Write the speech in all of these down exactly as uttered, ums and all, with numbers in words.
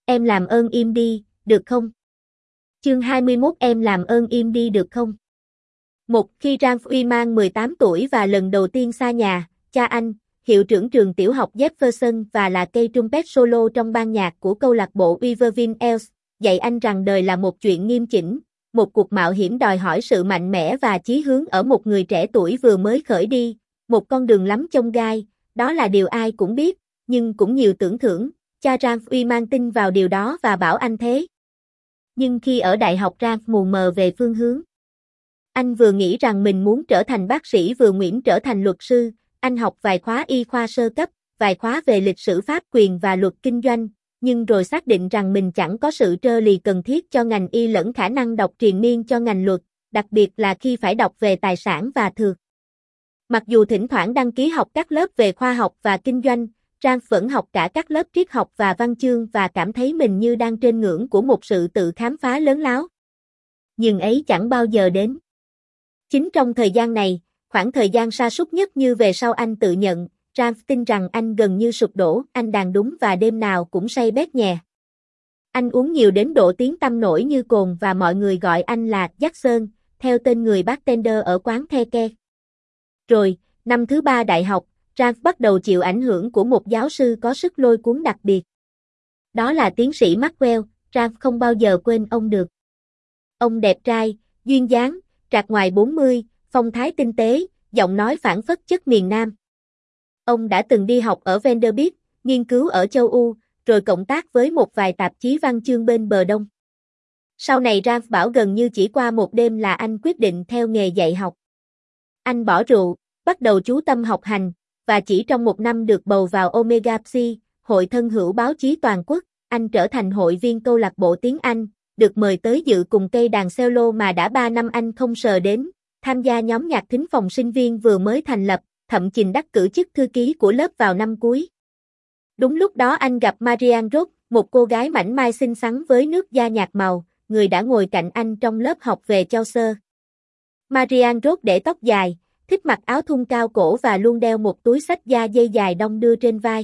Em làm ơn im đi, được không? Chương hai mươi mốt Em làm ơn im đi được không? Một khi Ralphie mang mười tám tuổi và lần đầu tiên xa nhà, cha anh, hiệu trưởng trường tiểu học Jefferson và là cây trumpet solo trong ban nhạc của câu lạc bộ Weaverville Elves, dạy anh rằng đời là một chuyện nghiêm chỉnh, một cuộc mạo hiểm đòi hỏi sự mạnh mẽ và chí hướng ở một người trẻ tuổi vừa mới khởi đi, một con đường lắm chông gai, đó là điều ai cũng biết, nhưng cũng nhiều tưởng thưởng, cha Ralphie mang tin vào điều đó và bảo anh thế. Nhưng khi ở đại học Ralph mù mờ về phương hướng. Anh vừa nghĩ rằng mình muốn trở thành bác sĩ vừa nguyện trở thành luật sư, anh học vài khóa y khoa sơ cấp, vài khóa về lịch sử pháp quyền và luật kinh doanh, nhưng rồi xác định rằng mình chẳng có sự trơ lì cần thiết cho ngành y lẫn khả năng đọc triền miên cho ngành luật, đặc biệt là khi phải đọc về tài sản và thừa. Mặc dù thỉnh thoảng đăng ký học các lớp về khoa học và kinh doanh, Ralph vẫn học cả các lớp triết học và văn chương và cảm thấy mình như đang trên ngưỡng của một sự tự khám phá lớn láo. Nhưng ấy chẳng bao giờ đến. Chính trong thời gian này, khoảng thời gian sa sút nhất như về sau anh tự nhận, Ralph tin rằng anh gần như sụp đổ, anh đàn đúng và đêm nào cũng say bét nhè. Anh uống nhiều đến độ tiếng tăm nổi như cồn và mọi người gọi anh là Jackson, theo tên người bartender ở quán The Ke. Rồi, năm thứ ba đại học, Ralph bắt đầu chịu ảnh hưởng của một giáo sư có sức lôi cuốn đặc biệt. Đó là tiến sĩ Maxwell, Ralph không bao giờ quên ông được. Ông đẹp trai, duyên dáng, trạc ngoài bốn mươi, phong thái tinh tế, giọng nói phảng phất chất miền Nam. Ông đã từng đi học ở Vanderbilt, nghiên cứu ở châu Âu, rồi cộng tác với một vài tạp chí văn chương bên bờ Đông. Sau này Ralph bảo gần như chỉ qua một đêm là anh quyết định theo nghề dạy học. Anh bỏ rượu, bắt đầu chú tâm học hành, và chỉ trong một năm được bầu vào Omega Psi, hội thân hữu báo chí toàn quốc, anh trở thành hội viên câu lạc bộ tiếng Anh, được mời tới dự cùng cây đàn cello mà đã ba năm anh không sờ đến, tham gia nhóm nhạc thính phòng sinh viên vừa mới thành lập, thậm chí đắc cử chức thư ký của lớp vào năm cuối. Đúng lúc đó anh gặp Marianne Roth, một cô gái mảnh mai xinh xắn với nước da nhạt màu, người đã ngồi cạnh anh trong lớp học về Chaucer. Marianne Roth để tóc dài, thích mặc áo thun cao cổ và luôn đeo một túi xách da dây dài đong đưa trên vai.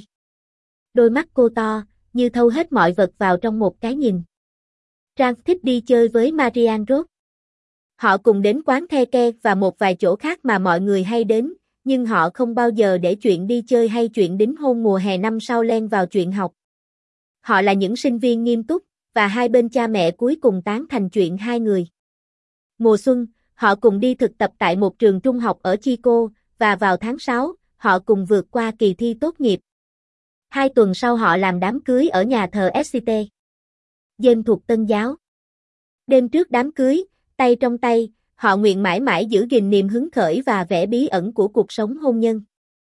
Đôi mắt cô to, như thâu hết mọi vật vào trong một cái nhìn. Ralph thích đi chơi với Marianne Roth. Họ cùng đến quán The Ke và một vài chỗ khác mà mọi người hay đến, nhưng họ không bao giờ để chuyện đi chơi hay chuyện đính hôn mùa hè năm sau len vào chuyện học. Họ là những sinh viên nghiêm túc, và hai bên cha mẹ cuối cùng tán thành chuyện hai người. Mùa xuân, họ cùng đi thực tập tại một trường trung học ở Chico, và vào tháng sáu, họ cùng vượt qua kỳ thi tốt nghiệp. Hai tuần sau họ làm đám cưới ở nhà thờ ét xê tê. James thuộc Tân giáo. Đêm trước đám cưới, tay trong tay, họ nguyện mãi mãi giữ gìn niềm hứng khởi và vẻ bí ẩn của cuộc sống hôn nhân.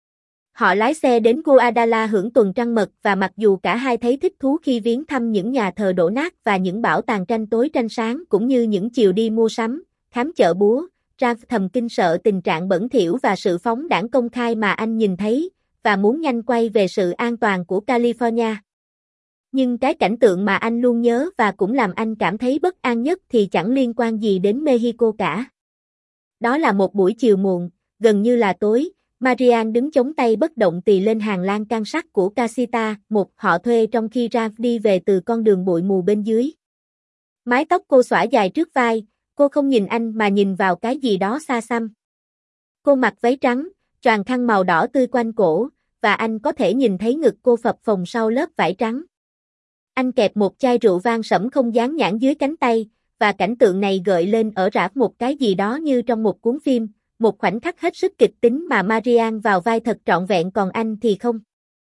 Họ lái xe đến Guadalajara hưởng tuần trăng mật và mặc dù cả hai thấy thích thú khi viếng thăm những nhà thờ đổ nát và những bảo tàng tranh tối tranh sáng cũng như những chiều đi mua sắm, khám chợ búa, Ralph thầm kinh sợ tình trạng bẩn thỉu và sự phóng đãng công khai mà anh nhìn thấy, và muốn nhanh quay về sự an toàn của California. Nhưng cái cảnh tượng mà anh luôn nhớ và cũng làm anh cảm thấy bất an nhất thì chẳng liên quan gì đến Mexico cả. Đó là một buổi chiều muộn, gần như là tối, Marianne đứng chống tay bất động tì lên hàng lan can sắt của Casita, một họ thuê trong khi Ralph đi về từ con đường bụi mù bên dưới. Mái tóc cô xõa dài trước vai, cô không nhìn anh mà nhìn vào cái gì đó xa xăm. Cô mặc váy trắng, choàng khăn màu đỏ tươi quanh cổ, và anh có thể nhìn thấy ngực cô phập phồng sau lớp vải trắng. Anh kẹp một chai rượu vang sẫm không dán nhãn dưới cánh tay, và cảnh tượng này gợi lên ở Ralph một cái gì đó như trong một cuốn phim, một khoảnh khắc hết sức kịch tính mà Marianne vào vai thật trọn vẹn còn anh thì không.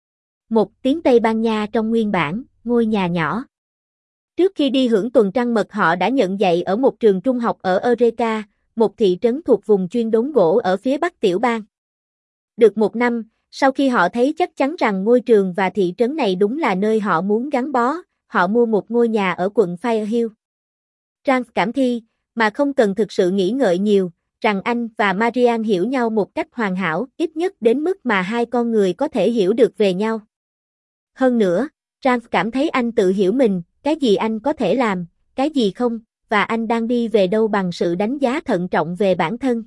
Một tiếng Tây Ban Nha trong nguyên bản, ngôi nhà nhỏ. Trước khi đi hưởng tuần trăng mật họ đã nhận dạy ở một trường trung học ở Eureka, một thị trấn thuộc vùng chuyên đốn gỗ ở phía bắc tiểu bang. Được một năm, sau khi họ thấy chắc chắn rằng ngôi trường và thị trấn này đúng là nơi họ muốn gắn bó, họ mua một ngôi nhà ở quận Firehill. Ralph cảm thi, mà không cần thực sự nghĩ ngợi nhiều, rằng anh và Marianne hiểu nhau một cách hoàn hảo, ít nhất đến mức mà hai con người có thể hiểu được về nhau. Hơn nữa, Ralph cảm thấy anh tự hiểu mình, cái gì anh có thể làm, cái gì không, và anh đang đi về đâu bằng sự đánh giá thận trọng về bản thân.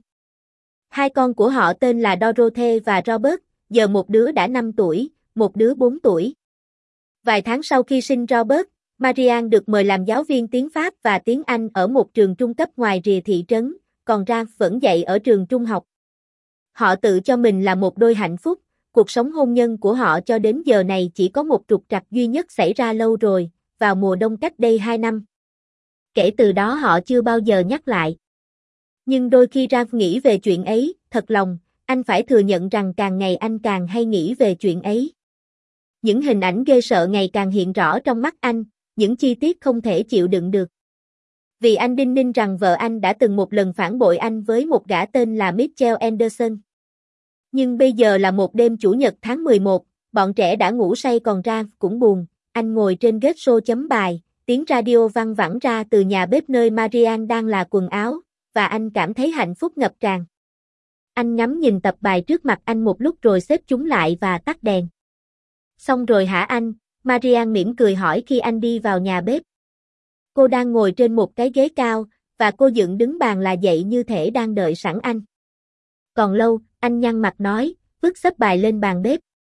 Hai con của họ tên là Dorothy và Robert, giờ một đứa đã năm tuổi, một đứa bốn tuổi. Vài tháng sau khi sinh Robert, Marianne được mời làm giáo viên tiếng Pháp và tiếng Anh ở một trường trung cấp ngoài rìa thị trấn, còn Ralph vẫn dạy ở trường trung học. Họ tự cho mình là một đôi hạnh phúc, cuộc sống hôn nhân của họ cho đến giờ này chỉ có một trục trặc duy nhất xảy ra lâu rồi, vào mùa đông cách đây hai năm. Kể từ đó họ chưa bao giờ nhắc lại. Nhưng đôi khi Ralph nghĩ về chuyện ấy, thật lòng, anh phải thừa nhận rằng càng ngày anh càng hay nghĩ về chuyện ấy. Những hình ảnh ghê sợ ngày càng hiện rõ trong mắt anh, những chi tiết không thể chịu đựng được. Vì anh đinh ninh rằng vợ anh đã từng một lần phản bội anh với một gã tên là Mitchell Anderson. Nhưng bây giờ là một đêm chủ nhật tháng mười một, bọn trẻ đã ngủ say còn Ralph cũng buồn, anh ngồi trên ghế xô chấm bài, tiếng radio văng vẳng ra từ nhà bếp nơi Marianne đang là quần áo, và anh cảm thấy hạnh phúc ngập tràn. Anh ngắm nhìn tập bài trước mặt anh một lúc rồi xếp chúng lại và tắt đèn. Xong rồi hả anh? Marianne mỉm cười hỏi khi anh đi vào nhà bếp. Cô đang ngồi trên một cái ghế cao, và cô dựng đứng bàn là dậy như thể đang đợi sẵn anh. Còn lâu, anh nhăn mặt nói, vứt xếp bài lên bàn bếp.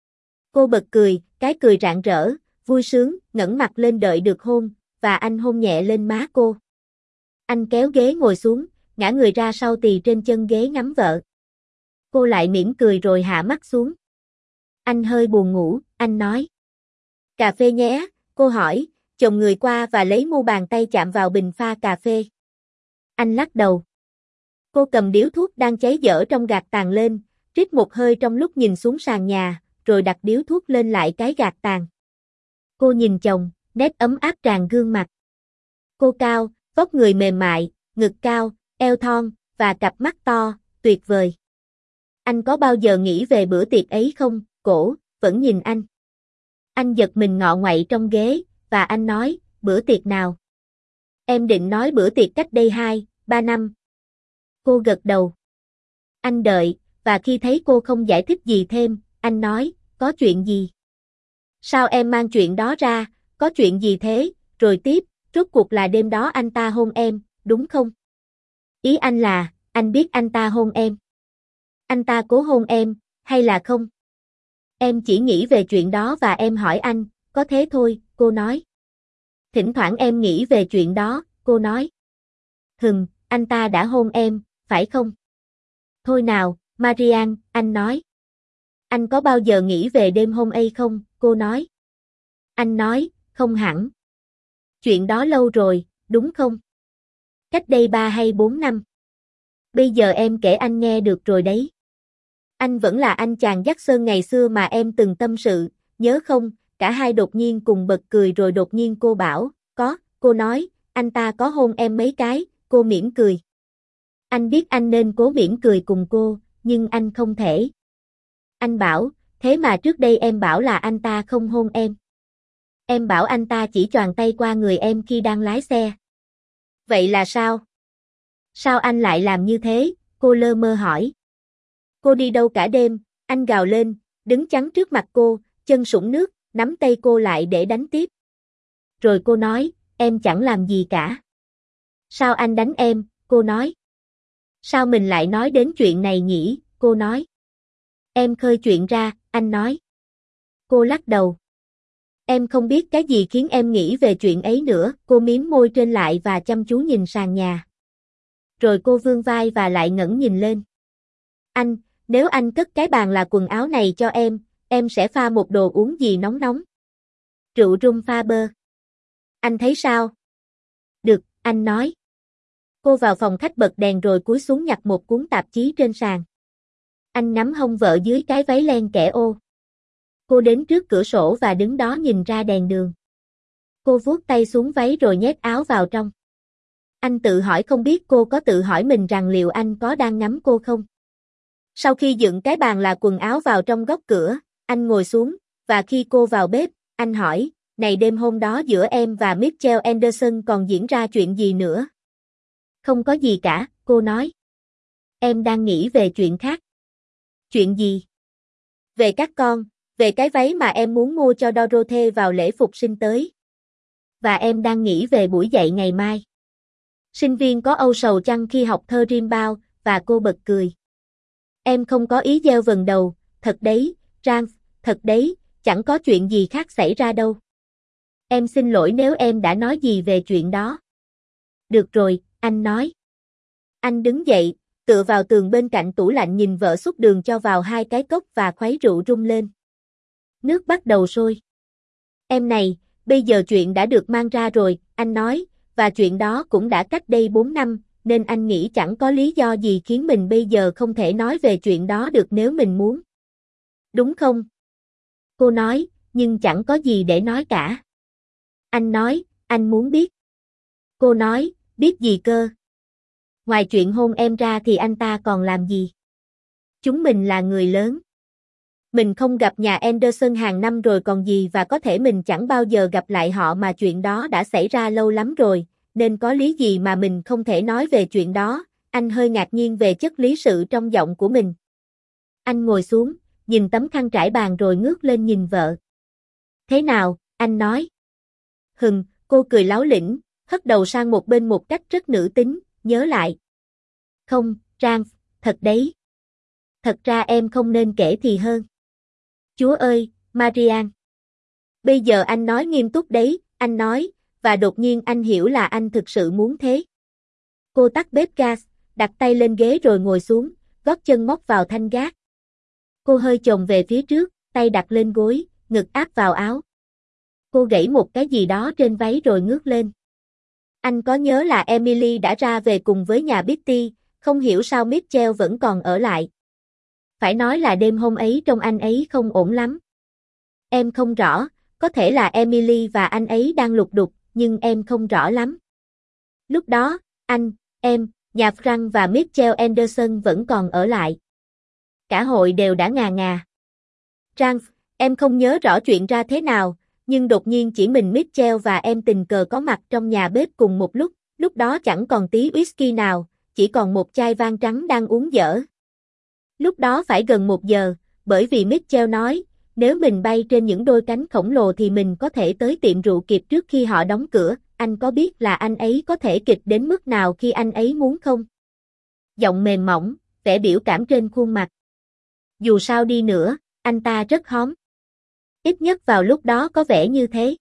Cô bật cười, cái cười rạng rỡ, vui sướng, ngẩng mặt lên đợi được hôn, và anh hôn nhẹ lên má cô. Anh kéo ghế ngồi xuống, ngã người ra sau tì trên chân ghế ngắm vợ. Cô lại mỉm cười rồi hạ mắt xuống. Anh hơi buồn ngủ, anh nói. Cà phê nhé, cô hỏi, chồng người qua và lấy mu bàn tay chạm vào bình pha cà phê. Anh lắc đầu. Cô cầm điếu thuốc đang cháy dở trong gạt tàn lên, rít một hơi trong lúc nhìn xuống sàn nhà, rồi đặt điếu thuốc lên lại cái gạt tàn. Cô nhìn chồng, nét ấm áp tràn gương mặt. Cô cao, vóc người mềm mại, ngực cao, eo thon, và cặp mắt to, tuyệt vời. Anh có bao giờ nghĩ về bữa tiệc ấy không? Cổ, vẫn nhìn anh. Anh giật mình ngọ nguậy trong ghế, và anh nói, bữa tiệc nào? Em định nói bữa tiệc cách đây hai, ba năm. Cô gật đầu. Anh đợi, và khi thấy cô không giải thích gì thêm, anh nói, có chuyện gì? Sao em mang chuyện đó ra, có chuyện gì thế? Rồi tiếp, rốt cuộc là đêm đó anh ta hôn em, đúng không? Ý anh là, anh biết anh ta hôn em. Anh ta cố hôn em, hay là không? Em chỉ nghĩ về chuyện đó và em hỏi anh, có thế thôi, cô nói. Thỉnh thoảng em nghĩ về chuyện đó, cô nói. Hừm, anh ta đã hôn em, phải không? Thôi nào, Marianne, anh nói. Anh có bao giờ nghĩ về đêm hôm ấy không, cô nói. Anh nói, không hẳn. Chuyện đó lâu rồi, đúng không? Cách đây ba hay bốn năm. Bây giờ em kể anh nghe được rồi đấy. Anh vẫn là anh chàng Jackson ngày xưa mà em từng tâm sự, nhớ không? Cả hai đột nhiên cùng bật cười rồi đột nhiên cô bảo, có, cô nói, anh ta có hôn em mấy cái, cô mỉm cười. Anh biết anh nên cố mỉm cười cùng cô, nhưng anh không thể. Anh bảo, thế mà trước đây em bảo là anh ta không hôn em. Em bảo anh ta chỉ choàng tay qua người em khi đang lái xe. Vậy là sao? Sao anh lại làm như thế? Cô lơ mơ hỏi. Cô đi đâu cả đêm? Anh gào lên, đứng chắn trước mặt cô, chân sũng nước, nắm tay cô lại để đánh tiếp. Rồi cô nói, em chẳng làm gì cả. Sao anh đánh em? Cô nói. Sao mình lại nói đến chuyện này nhỉ? Cô nói. Em khơi chuyện ra, anh nói. Cô lắc đầu. Em không biết cái gì khiến em nghĩ về chuyện ấy nữa, cô mím môi trên lại và chăm chú nhìn sàn nhà. Rồi cô vươn vai và lại ngẩng nhìn lên. Anh, nếu anh cất cái bàn là quần áo này cho em, em sẽ pha một đồ uống gì nóng nóng. Rượu rum pha bơ. Anh thấy sao? Được, anh nói. Cô vào phòng khách bật đèn rồi cúi xuống nhặt một cuốn tạp chí trên sàn. Anh nắm hông vợ dưới cái váy len kẻ ô. Cô đến trước cửa sổ và đứng đó nhìn ra đèn đường. Cô vuốt tay xuống váy rồi nhét áo vào trong. Anh tự hỏi không biết cô có tự hỏi mình rằng liệu anh có đang ngắm cô không? Sau khi dựng cái bàn là quần áo vào trong góc cửa, anh ngồi xuống, và khi cô vào bếp, anh hỏi, này đêm hôm đó giữa em và Mitchell Anderson còn diễn ra chuyện gì nữa? Không có gì cả, cô nói. Em đang nghĩ về chuyện khác. Chuyện gì? Về các con, về cái váy mà em muốn mua cho Dorothy vào lễ phục sinh tới. Và em đang nghĩ về buổi dạy ngày mai. Sinh viên có âu sầu chăng khi học thơ Rimbaud, và cô bật cười. Em không có ý gieo vần đầu, thật đấy, Ralph, thật đấy, chẳng có chuyện gì khác xảy ra đâu. Em xin lỗi nếu em đã nói gì về chuyện đó. Được rồi, anh nói. Anh đứng dậy, tựa vào tường bên cạnh tủ lạnh nhìn vợ xúc đường cho vào hai cái cốc và khuấy rượu rung lên. Nước bắt đầu sôi. Em này, bây giờ chuyện đã được mang ra rồi, anh nói, và chuyện đó cũng đã cách đây bốn năm, nên anh nghĩ chẳng có lý do gì khiến mình bây giờ không thể nói về chuyện đó được nếu mình muốn. Đúng không? Cô nói, nhưng chẳng có gì để nói cả. Anh nói, anh muốn biết. Cô nói, biết gì cơ? Ngoài chuyện hôn em ra thì anh ta còn làm gì? Chúng mình là người lớn. Mình không gặp nhà Anderson hàng năm rồi còn gì và có thể mình chẳng bao giờ gặp lại họ mà chuyện đó đã xảy ra lâu lắm rồi, nên có lý gì mà mình không thể nói về chuyện đó. Anh hơi ngạc nhiên về chất lý sự trong giọng của mình. Anh ngồi xuống, nhìn tấm khăn trải bàn rồi ngước lên nhìn vợ. Thế nào, anh nói. Hừm, cô cười láo lĩnh, hất đầu sang một bên một cách rất nữ tính, nhớ lại. Không, Ralph, thật đấy. Thật ra em không nên kể thì hơn. Chúa ơi, Marian. Bây giờ anh nói nghiêm túc đấy, anh nói, và đột nhiên anh hiểu là anh thực sự muốn thế. Cô tắt bếp gas, đặt tay lên ghế rồi ngồi xuống, gót chân móc vào thanh gác. Cô hơi chồm về phía trước, tay đặt lên gối, ngực áp vào áo. Cô gẩy một cái gì đó trên váy rồi ngước lên. Anh có nhớ là Emily đã ra về cùng với nhà Betty, không hiểu sao Mitchell vẫn còn ở lại. Phải nói là đêm hôm ấy trông anh ấy không ổn lắm. Em không rõ, có thể là Emily và anh ấy đang lục đục, nhưng em không rõ lắm. Lúc đó, anh, em, nhà Frank và Mitchell Anderson vẫn còn ở lại. Cả hội đều đã ngà ngà. Ralph, em không nhớ rõ chuyện ra thế nào, nhưng đột nhiên chỉ mình Mitchell và em tình cờ có mặt trong nhà bếp cùng một lúc, lúc đó chẳng còn tí whisky nào, chỉ còn một chai vang trắng đang uống dở. Lúc đó phải gần một giờ, bởi vì Mitchell nói, nếu mình bay trên những đôi cánh khổng lồ thì mình có thể tới tiệm rượu kịp trước khi họ đóng cửa. Anh có biết là anh ấy có thể kịch đến mức nào khi anh ấy muốn không? Giọng mềm mỏng, vẻ biểu cảm trên khuôn mặt. Dù sao đi nữa, anh ta rất hóm. Ít nhất vào lúc đó có vẻ như thế.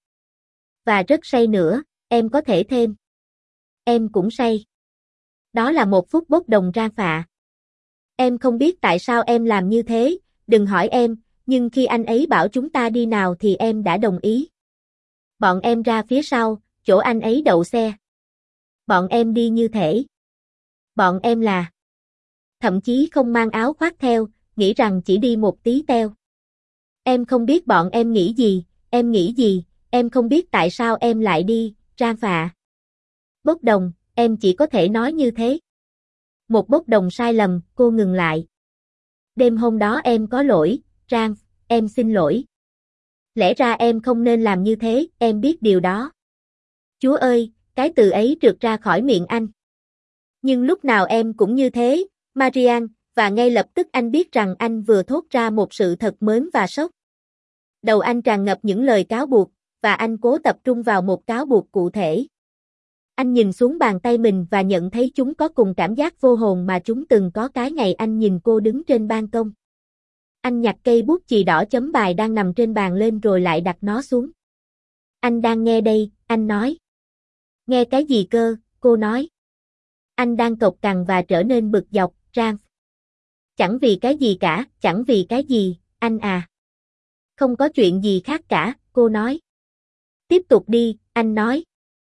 Và rất say nữa, em có thể thêm. Em cũng say. Đó là một phút bốc đồng ra phạ. Em không biết tại sao em làm như thế, đừng hỏi em, nhưng khi anh ấy bảo chúng ta đi nào thì em đã đồng ý. Bọn em ra phía sau, chỗ anh ấy đậu xe. Bọn em đi như thể. Bọn em là. Thậm chí không mang áo khoác theo, nghĩ rằng chỉ đi một tí teo. Em không biết bọn em nghĩ gì, em nghĩ gì, em không biết tại sao em lại đi, ra phạ. Bốc đồng, em chỉ có thể nói như thế. Một bốc đồng sai lầm, cô ngừng lại. Đêm hôm đó em có lỗi, Ralph, em xin lỗi. Lẽ ra em không nên làm như thế, em biết điều đó. Chúa ơi, cái từ ấy trượt ra khỏi miệng anh. Nhưng lúc nào em cũng như thế, Marian, và ngay lập tức anh biết rằng anh vừa thốt ra một sự thật mớn và sốc. Đầu anh tràn ngập những lời cáo buộc, và anh cố tập trung vào một cáo buộc cụ thể. Anh nhìn xuống bàn tay mình và nhận thấy chúng có cùng cảm giác vô hồn mà chúng từng có cái ngày anh nhìn cô đứng trên ban công. Anh nhặt cây bút chì đỏ chấm bài đang nằm trên bàn lên rồi lại đặt nó xuống. Anh đang nghe đây, anh nói. Nghe cái gì cơ, cô nói. Anh đang cộc cằn và trở nên bực dọc, Ralph. Chẳng vì cái gì cả, chẳng vì cái gì, anh à. Không có chuyện gì khác cả, cô nói. Tiếp tục đi, anh nói.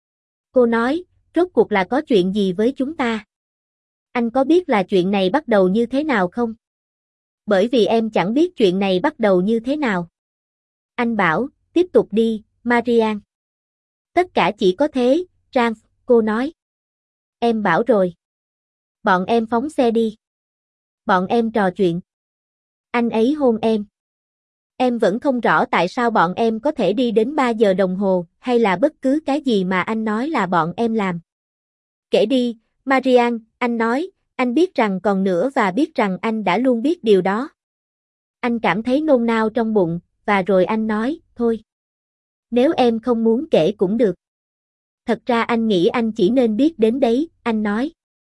Cô nói, rốt cuộc là có chuyện gì với chúng ta? Anh có biết là chuyện này bắt đầu như thế nào không? Bởi vì em chẳng biết chuyện này bắt đầu như thế nào. Anh bảo, tiếp tục đi, Marian. Tất cả chỉ có thế, Ralph, cô nói. Em bảo rồi. Bọn em phóng xe đi. Bọn em trò chuyện. Anh ấy hôn em. Em vẫn không rõ tại sao bọn em có thể đi đến ba giờ đồng hồ, hay là bất cứ cái gì mà anh nói là bọn em làm. Kể đi, Marian, anh nói, anh biết rằng còn nữa và biết rằng anh đã luôn biết điều đó. Anh cảm thấy nôn nao trong bụng, và rồi anh nói, thôi. Nếu em không muốn kể cũng được. Thật ra anh nghĩ anh chỉ nên biết đến đấy, anh nói.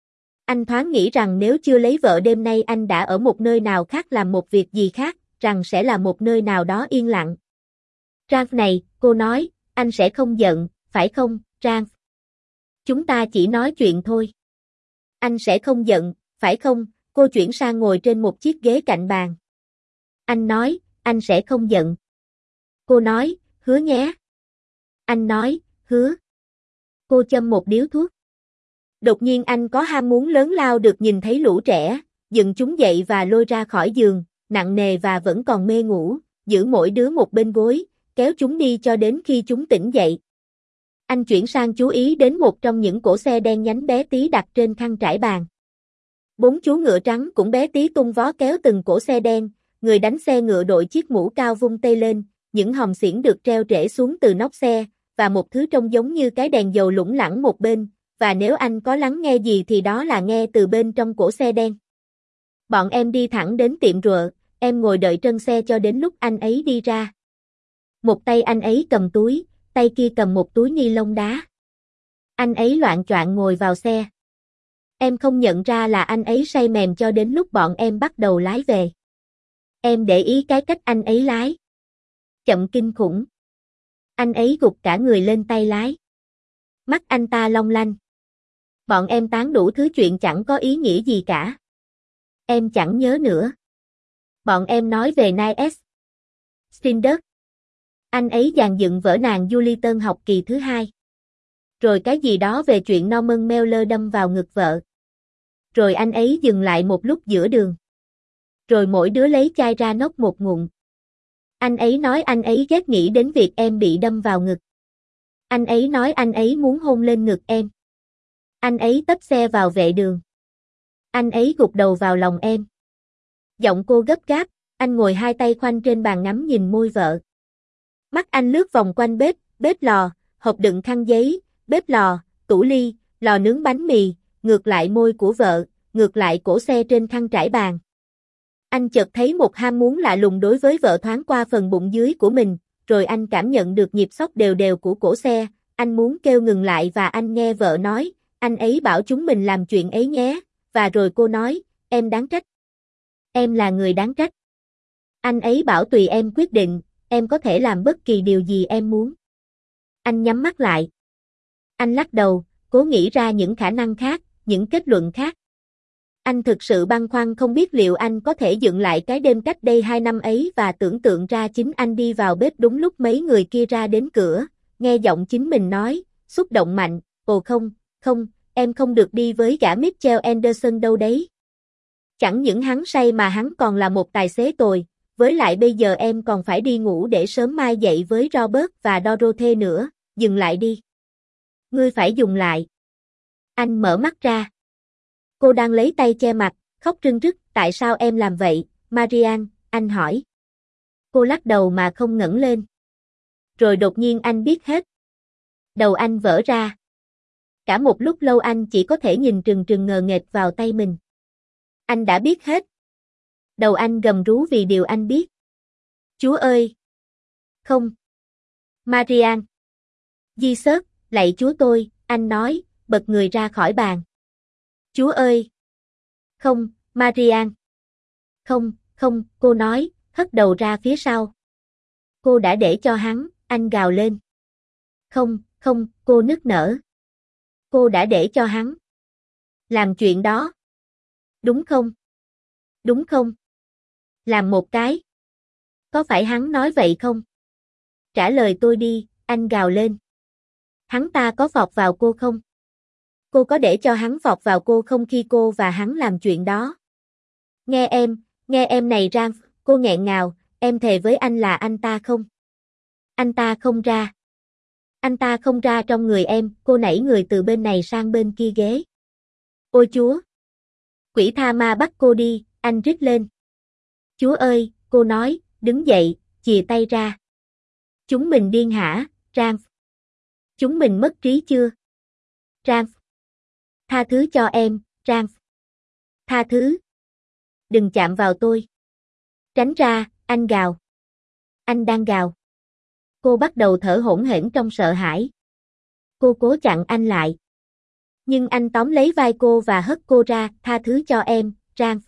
Anh thoáng nghĩ rằng nếu chưa lấy vợ đêm nay anh đã ở một nơi nào khác làm một việc gì khác, rằng sẽ là một nơi nào đó yên lặng. Ralph này, cô nói, Anh sẽ không giận, phải không, Ralph? Chúng ta chỉ nói chuyện thôi. Anh sẽ không giận, phải không? Cô chuyển sang ngồi trên một chiếc ghế cạnh bàn. Anh nói, anh sẽ không giận. Cô nói, hứa nhé. Anh nói, hứa. Cô châm một điếu thuốc. Đột nhiên anh có ham muốn lớn lao được nhìn thấy lũ trẻ, dựng chúng dậy và lôi ra khỏi giường, nặng nề và vẫn còn mê ngủ, giữ mỗi đứa một bên gối, kéo chúng đi cho đến khi chúng tỉnh dậy. Anh chuyển sang chú ý đến một trong những cỗ xe đen nhánh bé tí đặt trên khăn trải bàn. Bốn chú ngựa trắng cũng bé tí tung vó kéo từng cỗ xe đen, người đánh xe ngựa đội chiếc mũ cao vung tay lên, những hòm xiển được treo trễ xuống từ nóc xe, và một thứ trông giống như cái đèn dầu lủng lẳng một bên, và nếu anh có lắng nghe gì thì đó là nghe từ bên trong cỗ xe đen. Bọn em đi thẳng đến tiệm rượu, em ngồi đợi trên xe cho đến lúc anh ấy đi ra. Một tay anh ấy cầm túi, tay kia cầm một túi ni lông đá. Anh ấy loạng choạng ngồi vào xe. Em không nhận ra là anh ấy say mềm cho đến lúc bọn em bắt đầu lái về. Em để ý cái cách anh ấy lái. Chậm kinh khủng. Anh ấy gục cả người lên tay lái. Mắt anh ta long lanh. Bọn em tán đủ thứ chuyện chẳng có ý nghĩa gì cả. Em chẳng nhớ nữa. Bọn em nói về Niles Stinders. Anh ấy dàn dựng vở nàng Julie Tân học kỳ thứ hai. Rồi cái gì đó về chuyện Norman Mailer đâm vào ngực vợ. Rồi anh ấy dừng lại một lúc giữa đường. Rồi mỗi đứa lấy chai ra nốc một ngụm. Anh ấy nói anh ấy ghét nghĩ đến việc em bị đâm vào ngực. Anh ấy nói anh ấy muốn hôn lên ngực em. Anh ấy tấp xe vào vệ đường. Anh ấy gục đầu vào lòng em. Giọng cô gấp gáp, anh ngồi hai tay khoanh trên bàn ngắm nhìn môi vợ. Mắt anh lướt vòng quanh bếp, bếp lò, hộp đựng khăn giấy, bếp lò, tủ ly, lò nướng bánh mì, ngược lại môi của vợ, ngược lại cổ xe trên khăn trải bàn. Anh chợt thấy một ham muốn lạ lùng đối với vợ thoáng qua phần bụng dưới của mình, rồi anh cảm nhận được nhịp xốc đều đều của cổ xe, anh muốn kêu ngừng lại và anh nghe vợ nói, anh ấy bảo chúng mình làm chuyện ấy nhé, và rồi cô nói, em đáng trách. Em là người đáng trách. Anh ấy bảo tùy em quyết định, em có thể làm bất kỳ điều gì em muốn. Anh nhắm mắt lại. Anh lắc đầu, cố nghĩ ra những khả năng khác, những kết luận khác. Anh thực sự băn khoăn không biết liệu anh có thể dựng lại cái đêm cách đây hai năm ấy và tưởng tượng ra chính anh đi vào bếp đúng lúc mấy người kia ra đến cửa, nghe giọng chính mình nói, xúc động mạnh, ồ không, không, em không được đi với gã Mitchell Anderson đâu đấy. Chẳng những hắn say mà hắn còn là một tài xế tồi, với lại bây giờ em còn phải đi ngủ để sớm mai dậy với Robert và Dorothy nữa, dừng lại đi. Ngươi phải dùng lại. Anh mở mắt ra. Cô đang lấy tay che mặt, khóc rưng rức, tại sao em làm vậy, Marian, anh hỏi. Cô lắc đầu mà không ngẩng lên. Rồi đột nhiên anh biết hết. Đầu anh vỡ ra. Cả một lúc lâu anh chỉ có thể nhìn trừng trừng ngờ nghệch vào tay mình. Anh đã biết hết. Đầu anh gầm rú vì điều anh biết. Chúa ơi! Không! Marian! Jesus, lạy Chúa tôi, anh nói, bật người ra khỏi bàn. Chúa ơi! Không, Marian! Không, không, cô nói, hất đầu ra phía sau. Cô đã để cho hắn, anh gào lên. Không, không, cô nức nở. Cô đã để cho hắn làm chuyện đó. Đúng không? Đúng không? Làm một cái. Có phải hắn nói vậy không? Trả lời tôi đi, anh gào lên. Hắn ta có vọt vào cô không? Cô có để cho hắn vọt vào cô không khi cô và hắn làm chuyện đó? Nghe em, nghe em này Ralph, cô nghẹn ngào, em thề với anh là anh ta không. Anh ta không ra. Anh ta không ra trong người em, cô nảy người từ bên này sang bên kia ghế. Ôi Chúa! Quỷ tha ma bắt cô đi, anh rít lên. Chúa ơi, cô nói, đứng dậy, chìa tay ra. Chúng mình điên hả, Ralph? Chúng mình mất trí chưa? Ralph! Tha thứ cho em, Ralph! Tha thứ! Đừng chạm vào tôi! Tránh ra, anh gào. Anh đang gào. Cô bắt đầu thở hổn hển trong sợ hãi. Cô cố chặn anh lại. Nhưng anh tóm lấy vai cô và hất cô ra, tha thứ cho em, Ralph.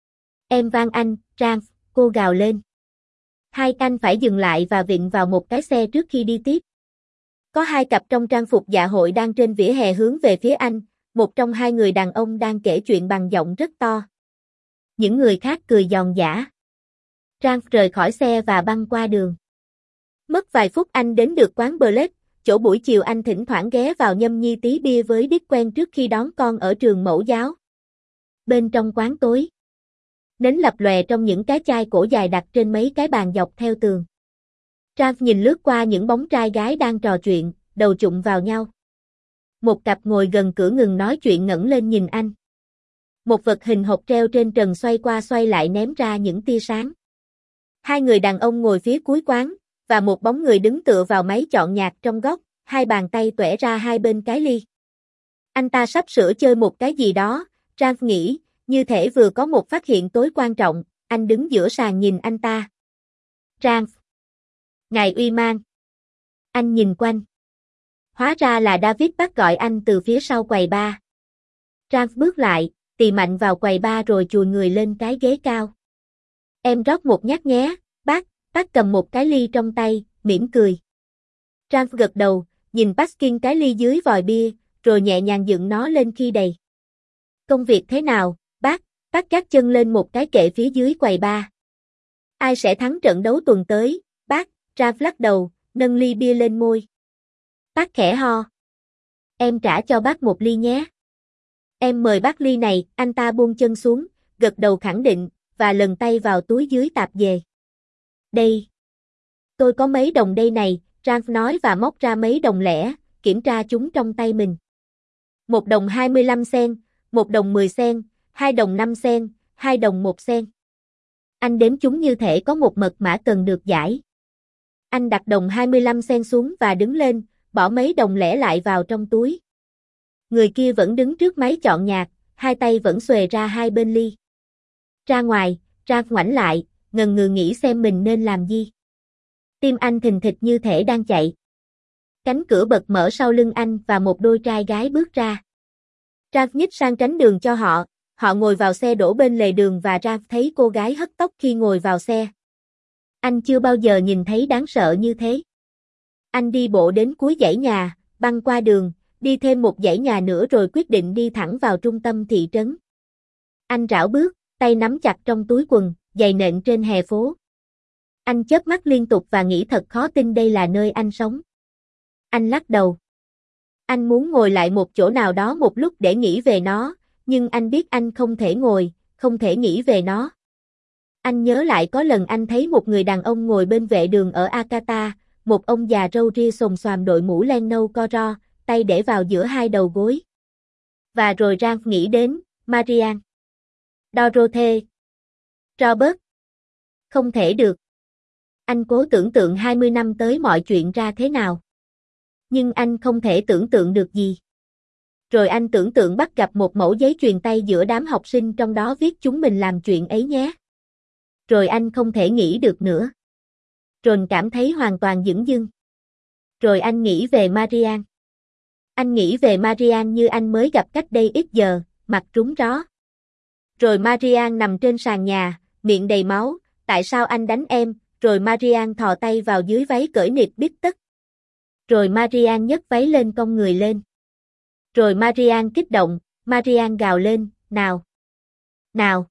Em van anh, Ralph, cô gào lên. Hai anh phải dừng lại và vịn vào một cái xe trước khi đi tiếp. Có hai cặp trong trang phục dạ hội đang trên vỉa hè hướng về phía anh, một trong hai người đàn ông đang kể chuyện bằng giọng rất to. Những người khác cười giòn giã. Ralph rời khỏi xe và băng qua đường. Mất vài phút anh đến được quán Blake, chỗ buổi chiều anh thỉnh thoảng ghé vào nhâm nhi tí bia với đích quen trước khi đón con ở trường mẫu giáo. Bên trong quán tối, nến lập lòe trong những cái chai cổ dài đặt trên mấy cái bàn dọc theo tường. Ralph nhìn lướt qua những bóng trai gái đang trò chuyện, đầu chụng vào nhau. Một cặp ngồi gần cửa ngừng nói chuyện ngẩng lên nhìn anh. Một vật hình hộp treo trên trần xoay qua xoay lại ném ra những tia sáng. Hai người đàn ông ngồi phía cuối quán, và một bóng người đứng tựa vào máy chọn nhạc trong góc, hai bàn tay tuẻ ra hai bên cái ly. Anh ta sắp sửa chơi một cái gì đó, Ralph nghĩ, như thể vừa có một phát hiện tối quan trọng, anh đứng giữa sàn nhìn anh ta. Ralph. Ngài uy mang. Anh nhìn quanh. Hóa ra là David bắt gọi anh từ phía sau quầy bar. Ralph bước lại, tì mạnh vào quầy bar rồi chùi người lên cái ghế cao. Em rót một nhát nhé, bác, bác cầm một cái ly trong tay, mỉm cười. Ralph gật đầu, nhìn Paskin cái ly dưới vòi bia, rồi nhẹ nhàng dựng nó lên khi đầy. Công việc thế nào, bác, bác gác chân lên một cái kệ phía dưới quầy bar. Ai sẽ thắng trận đấu tuần tới, bác, Ralph lắc đầu, nâng ly bia lên môi. Bác khẽ ho. Em trả cho bác một ly nhé. Em mời bác ly này, anh ta buông chân xuống, gật đầu khẳng định, và lần tay vào túi dưới tạp dề. Đây. Tôi có mấy đồng đây này, Ralph nói và móc ra mấy đồng lẻ, kiểm tra chúng trong tay mình. Một đồng hai mươi lăm sen, một đồng mười sen, hai đồng năm sen, hai đồng một sen. Anh đếm chúng như thể có một mật mã cần được giải. Anh đặt đồng hai mươi lăm sen xuống và đứng lên, bỏ mấy đồng lẻ lại vào trong túi. Người kia vẫn đứng trước máy chọn nhạc, hai tay vẫn xuề ra hai bên ly. Ra ngoài, Ralph ngoảnh lại, ngần ngừ nghĩ xem mình nên làm gì. Tim anh thình thịch như thể đang chạy. Cánh cửa bật mở sau lưng anh và một đôi trai gái bước ra. Ralph nhích sang tránh đường cho họ, họ ngồi vào xe đổ bên lề đường và Ralph thấy cô gái hất tóc khi ngồi vào xe. Anh chưa bao giờ nhìn thấy đáng sợ như thế. Anh đi bộ đến cuối dãy nhà, băng qua đường, đi thêm một dãy nhà nữa rồi quyết định đi thẳng vào trung tâm thị trấn. Anh rảo bước, tay nắm chặt trong túi quần, giày nện trên hè phố. Anh chớp mắt liên tục và nghĩ thật khó tin đây là nơi anh sống. Anh lắc đầu. Anh muốn ngồi lại một chỗ nào đó một lúc để nghĩ về nó, nhưng anh biết anh không thể ngồi, không thể nghĩ về nó. Anh nhớ lại có lần anh thấy một người đàn ông ngồi bên vệ đường ở Akata, một ông già râu ria xồm xoàm đội mũ len nâu co ro, tay để vào giữa hai đầu gối. Và rồi Ralph nghĩ đến, Marian. Dorothée. Robert. Không thể được. Anh cố tưởng tượng hai mươi năm tới mọi chuyện ra thế nào. Nhưng anh không thể tưởng tượng được gì. Rồi anh tưởng tượng bắt gặp một mẩu giấy truyền tay giữa đám học sinh trong đó viết chúng mình làm chuyện ấy nhé. Rồi anh không thể nghĩ được nữa. Rồi cảm thấy hoàn toàn dửng dưng. Rồi anh nghĩ về Marian. Anh nghĩ về Marian như anh mới gặp cách đây ít giờ, mặt rúng ró. Rồi Marian nằm trên sàn nhà, miệng đầy máu, tại sao anh đánh em, rồi Marian thò tay vào dưới váy cởi nịt bít tất. Rồi Marian nhấc váy lên cong người lên. Rồi Marian kích động, Marian gào lên, nào, nào,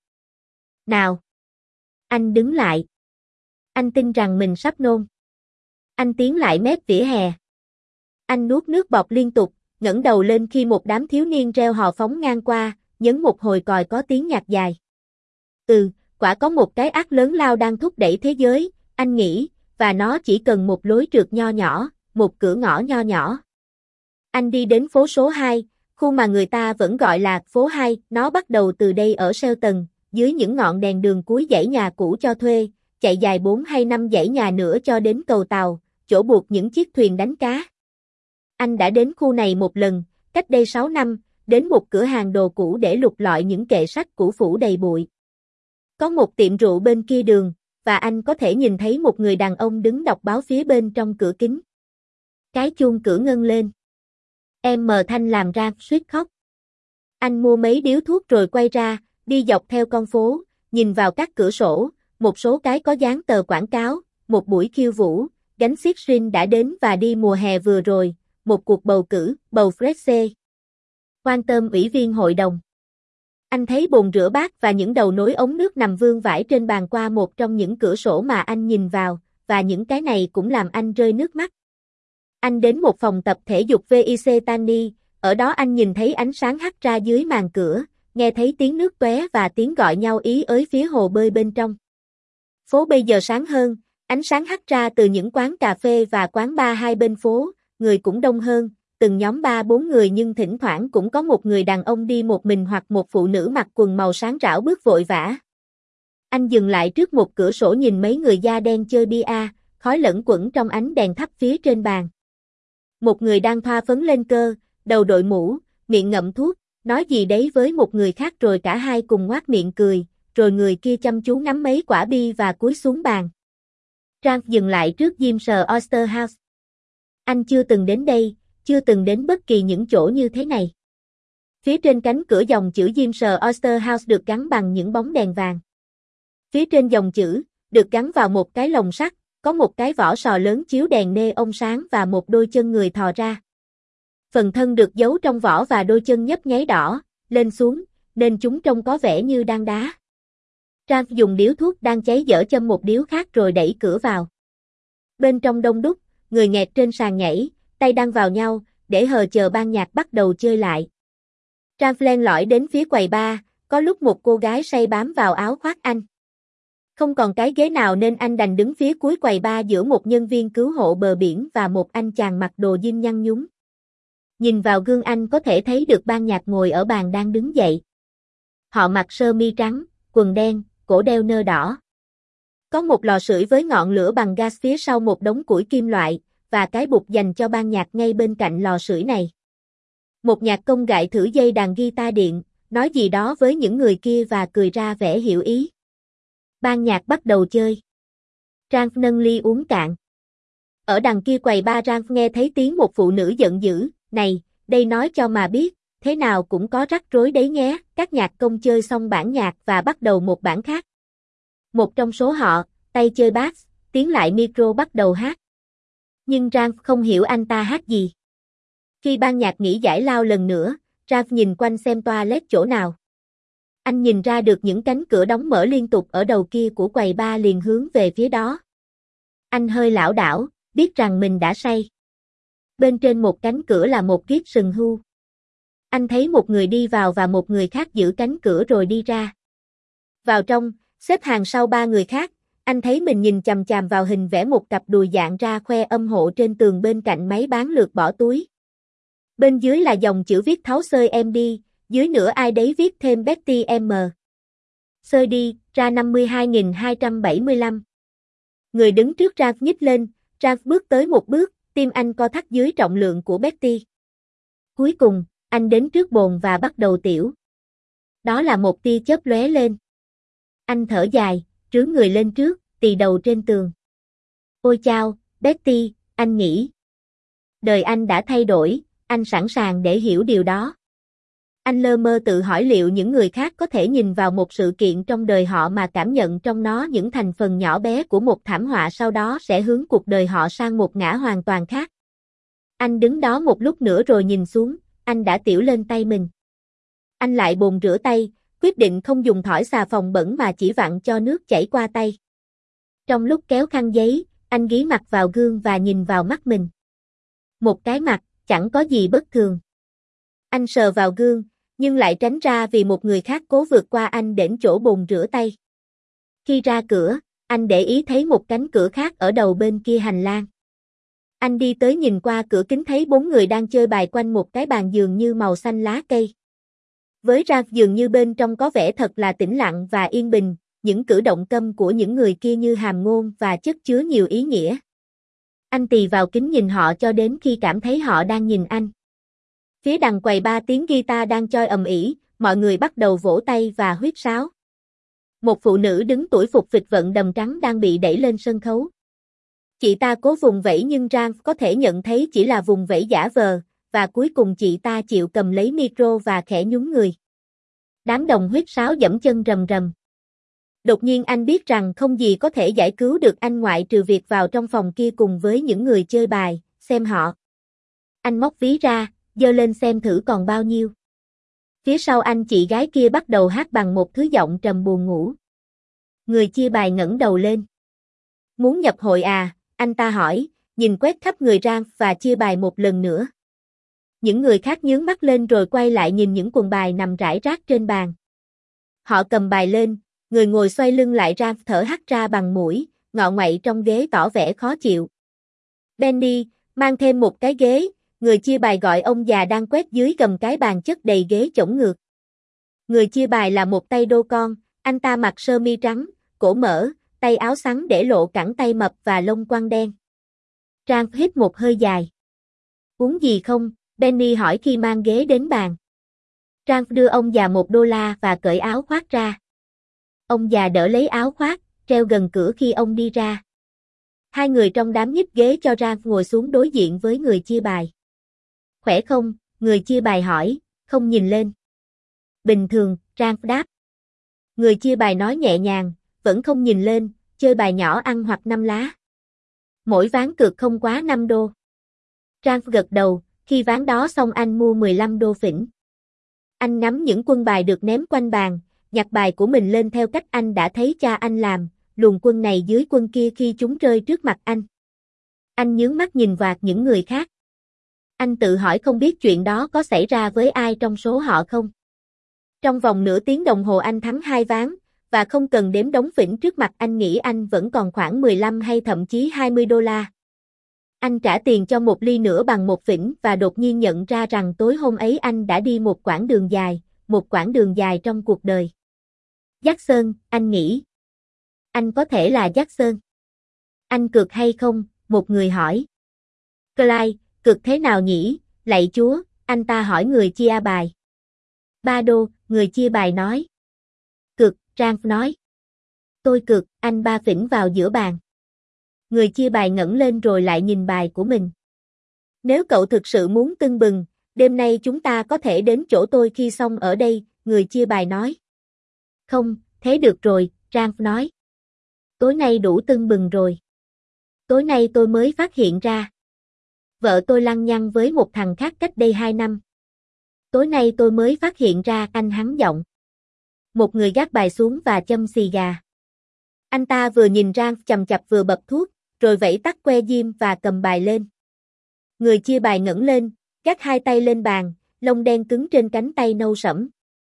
nào. Anh đứng lại. Anh tin rằng mình sắp nôn. Anh tiến lại mép vỉa hè. Anh nuốt nước bọt liên tục, ngẩng đầu lên khi một đám thiếu niên reo hò phóng ngang qua, nhấn một hồi còi có tiếng nhạc dài. Ừ, quả có một cái ác lớn lao đang thúc đẩy thế giới, anh nghĩ, và nó chỉ cần một lối trượt nho nhỏ, một cửa ngõ nho nhỏ. Anh đi đến phố số hai, khu mà người ta vẫn gọi là phố hai, nó bắt đầu từ đây ở Shelton, dưới những ngọn đèn đường cuối dãy nhà cũ cho thuê, chạy dài bốn hay năm dãy nhà nữa cho đến cầu tàu, chỗ buộc những chiếc thuyền đánh cá. Anh đã đến khu này một lần, cách đây sáu năm, đến một cửa hàng đồ cũ để lục lọi những kệ sách cũ phủ đầy bụi. Có một tiệm rượu bên kia đường, và anh có thể nhìn thấy một người đàn ông đứng đọc báo phía bên trong cửa kính. Cái chuông cửa ngân lên. Em mờ thanh làm ra suýt khóc. Anh mua mấy điếu thuốc rồi quay ra, đi dọc theo con phố, nhìn vào các cửa sổ, một số cái có dán tờ quảng cáo, một buổi khiêu vũ, gánh xiết Shin đã đến và đi mùa hè vừa rồi, một cuộc bầu cử, bầu Fred C. Quan tâm ủy viên hội đồng. Anh thấy bồn rửa bát và những đầu nối ống nước nằm vương vãi trên bàn qua một trong những cửa sổ mà anh nhìn vào, và những cái này cũng làm anh rơi nước mắt. Anh đến một phòng tập thể dục vê i xê Tani, ở đó anh nhìn thấy ánh sáng hắt ra dưới màn cửa, nghe thấy tiếng nước tóe và tiếng gọi nhau ý ới phía hồ bơi bên trong. Phố bây giờ sáng hơn, ánh sáng hắt ra từ những quán cà phê và quán bar hai bên phố, người cũng đông hơn, từng nhóm ba bốn người nhưng thỉnh thoảng cũng có một người đàn ông đi một mình hoặc một phụ nữ mặc quần màu sáng rảo bước vội vã. Anh dừng lại trước một cửa sổ nhìn mấy người da đen chơi bia, khói lẫn quẩn trong ánh đèn thắp phía trên bàn. Một người đang thoa phấn lên cơ, đầu đội mũ, miệng ngậm thuốc, nói gì đấy với một người khác rồi cả hai cùng ngoác miệng cười, rồi người kia chăm chú ngắm mấy quả bi và cúi xuống bàn. Trang dừng lại trước Jim's Oyster House. Anh chưa từng đến đây, chưa từng đến bất kỳ những chỗ như thế này. Phía trên cánh cửa dòng chữ Jim's Oyster House được gắn bằng những bóng đèn vàng. Phía trên dòng chữ, được gắn vào một cái lồng sắt, có một cái vỏ sò lớn chiếu đèn neon sáng và một đôi chân người thò ra. Phần thân được giấu trong vỏ và đôi chân nhấp nháy đỏ, lên xuống, nên chúng trông có vẻ như đang đá. Trang dùng điếu thuốc đang cháy dở châm một điếu khác rồi đẩy cửa vào. Bên trong đông đúc, người nghẹt trên sàn nhảy, tay đang vào nhau, để hờ chờ ban nhạc bắt đầu chơi lại. Trang len lỏi đến phía quầy bar, có lúc một cô gái say bám vào áo khoác anh. Không còn cái ghế nào nên anh đành đứng phía cuối quầy bar giữa một nhân viên cứu hộ bờ biển và một anh chàng mặc đồ jean nhăn nhúm. Nhìn vào gương anh có thể thấy được ban nhạc ngồi ở bàn đang đứng dậy. Họ mặc sơ mi trắng, quần đen, cổ đeo nơ đỏ. Có một lò sưởi với ngọn lửa bằng gas phía sau một đống củi kim loại, và cái bục dành cho ban nhạc ngay bên cạnh lò sưởi này. Một nhạc công gại thử dây đàn guitar điện, nói gì đó với những người kia và cười ra vẻ hiểu ý. Ban nhạc bắt đầu chơi. Trang nâng ly uống cạn. Ở đằng kia quầy bar Trang nghe thấy tiếng một phụ nữ giận dữ, này, đây nói cho mà biết, thế nào cũng có rắc rối đấy nhé, các nhạc công chơi xong bản nhạc và bắt đầu một bản khác. Một trong số họ, tay chơi bass, tiến lại micro bắt đầu hát. Nhưng Trang không hiểu anh ta hát gì. Khi ban nhạc nghỉ giải lao lần nữa, Trang nhìn quanh xem toilet chỗ nào. Anh nhìn ra được những cánh cửa đóng mở liên tục ở đầu kia của quầy bar liền hướng về phía đó. Anh hơi lảo đảo, biết rằng mình đã say. Bên trên một cánh cửa là một kiếp sừng hưu. Anh thấy một người đi vào và một người khác giữ cánh cửa rồi đi ra. Vào trong, xếp hàng sau ba người khác, anh thấy mình nhìn chằm chằm vào hình vẽ một cặp đùi dạng ra khoe âm hộ trên tường bên cạnh máy bán lượt bỏ túi. Bên dưới là dòng chữ viết tháo xơi em đi, dưới nữa ai đấy viết thêm Betty M. Xơi đi, ra năm mươi hai nghìn hai trăm bảy mươi lăm. Người đứng trước Trang nhích lên, Trang bước tới một bước, tim anh co thắt dưới trọng lượng của Betty. Cuối cùng, anh đến trước bồn và bắt đầu tiểu. Đó là một tia chớp lóe lên. Anh thở dài, trướng người lên trước, tì đầu trên tường. Ôi chao, Betty, anh nghĩ. Đời anh đã thay đổi, anh sẵn sàng để hiểu điều đó. Anh lơ mơ tự hỏi liệu những người khác có thể nhìn vào một sự kiện trong đời họ mà cảm nhận trong nó những thành phần nhỏ bé của một thảm họa sau đó sẽ hướng cuộc đời họ sang một ngã hoàn toàn khác. Anh đứng đó một lúc nữa rồi nhìn xuống, anh đã tiểu lên tay mình. Anh lại bồn rửa tay, quyết định không dùng thỏi xà phòng bẩn mà chỉ vặn cho nước chảy qua tay. Trong lúc kéo khăn giấy, anh ghí mặt vào gương và nhìn vào mắt mình. Một cái mặt, chẳng có gì bất thường. Anh sờ vào gương, nhưng lại tránh ra vì một người khác cố vượt qua anh đến chỗ bồn rửa tay. Khi ra cửa, anh để ý thấy một cánh cửa khác ở đầu bên kia hành lang. Anh đi tới nhìn qua cửa kính thấy bốn người đang chơi bài quanh một cái bàn dường như màu xanh lá cây. Với Ra dường như bên trong có vẻ thật là tĩnh lặng và yên bình, những cử động câm của những người kia như hàm ngôn và chất chứa nhiều ý nghĩa. Anh tì vào kính nhìn họ cho đến khi cảm thấy họ đang nhìn anh. Phía đằng quầy ba tiếng guitar đang choi ầm ĩ, mọi người bắt đầu vỗ tay và huýt sáo. Một phụ nữ đứng tuổi phục vịch vận đầm trắng đang bị đẩy lên sân khấu. Chị ta cố vùng vẫy nhưng Trang có thể nhận thấy chỉ là vùng vẫy giả vờ, và cuối cùng chị ta chịu cầm lấy micro và khẽ nhún người. Đám đồng huýt sáo giẫm chân rầm rầm. Đột nhiên anh biết rằng không gì có thể giải cứu được anh ngoại trừ việc vào trong phòng kia cùng với những người chơi bài, xem họ. Anh móc ví ra, giơ lên xem thử còn bao nhiêu. Phía sau anh chị gái kia bắt đầu hát bằng một thứ giọng trầm buồn ngủ. Người chia bài ngẩng đầu lên. Muốn nhập hội à? Anh ta hỏi, nhìn quét khắp người Ralph và chia bài một lần nữa. Những người khác nhướng mắt lên rồi quay lại nhìn những quần bài nằm rải rác trên bàn. Họ cầm bài lên, người ngồi xoay lưng lại Ralph thở hắt ra bằng mũi, ngọ nguậy trong ghế tỏ vẻ khó chịu. Benny, mang thêm một cái ghế, người chia bài gọi ông già đang quét dưới gầm cái bàn chất đầy ghế chổng ngược. Người chia bài là một tay đô con, anh ta mặc sơ mi trắng, cổ mở, tay áo xắn để lộ cẳng tay mập và lông quăng đen. Ralph hít một hơi dài. Uống gì không? Benny hỏi khi mang ghế đến bàn. Ralph đưa ông già một đô la và cởi áo khoác ra. Ông già đỡ lấy áo khoác, treo gần cửa khi ông đi ra. Hai người trong đám nhích ghế cho Ralph ngồi xuống đối diện với người chia bài. Khỏe không? Người chia bài hỏi, không nhìn lên. Bình thường, Ralph đáp. Người chia bài nói nhẹ nhàng, vẫn không nhìn lên, chơi bài nhỏ ăn hoặc năm lá. Mỗi ván cược không quá năm đô. Ralph gật đầu, khi ván đó xong anh mua mười lăm đô phỉnh. Anh ngắm những quân bài được ném quanh bàn, nhặt bài của mình lên theo cách anh đã thấy cha anh làm, luồn quân này dưới quân kia khi chúng rơi trước mặt anh. Anh nhướng mắt nhìn vạt những người khác. Anh tự hỏi không biết chuyện đó có xảy ra với ai trong số họ không. Trong vòng nửa tiếng đồng hồ anh thắng hai ván, và không cần đếm đống phỉnh trước mặt anh nghĩ anh vẫn còn khoảng mười lăm hay thậm chí hai mươi đô la. Anh trả tiền cho một ly nữa bằng một phỉnh và đột nhiên nhận ra rằng tối hôm ấy anh đã đi một quãng đường dài, một quãng đường dài trong cuộc đời. Jackson, anh nghĩ. Anh có thể là Jackson. Anh cược hay không? Một người hỏi. Clyde, cược thế nào nhỉ? Lạy Chúa, anh ta hỏi người chia bài. Ba đô, người chia bài nói. Cược, Ralph nói. Tôi cược, anh ba phỉnh vào giữa bàn. Người chia bài ngẩng lên rồi lại nhìn bài của mình. Nếu cậu thực sự muốn tưng bừng, đêm nay chúng ta có thể đến chỗ tôi khi xong ở đây, người chia bài nói. Không, thế được rồi, Ralph nói. Tối nay đủ tưng bừng rồi. Tối nay tôi mới phát hiện ra. Vợ tôi lăng nhăng với một thằng khác cách đây hai năm. Tối nay tôi mới phát hiện ra, anh hắn giọng. Một người gác bài xuống và châm xì gà. Anh ta vừa nhìn Ralph chằm chằm vừa bật thuốc, rồi vẫy tắt que diêm và cầm bài lên. Người chia bài ngẩng lên, gác hai tay lên bàn, lông đen cứng trên cánh tay nâu sẫm.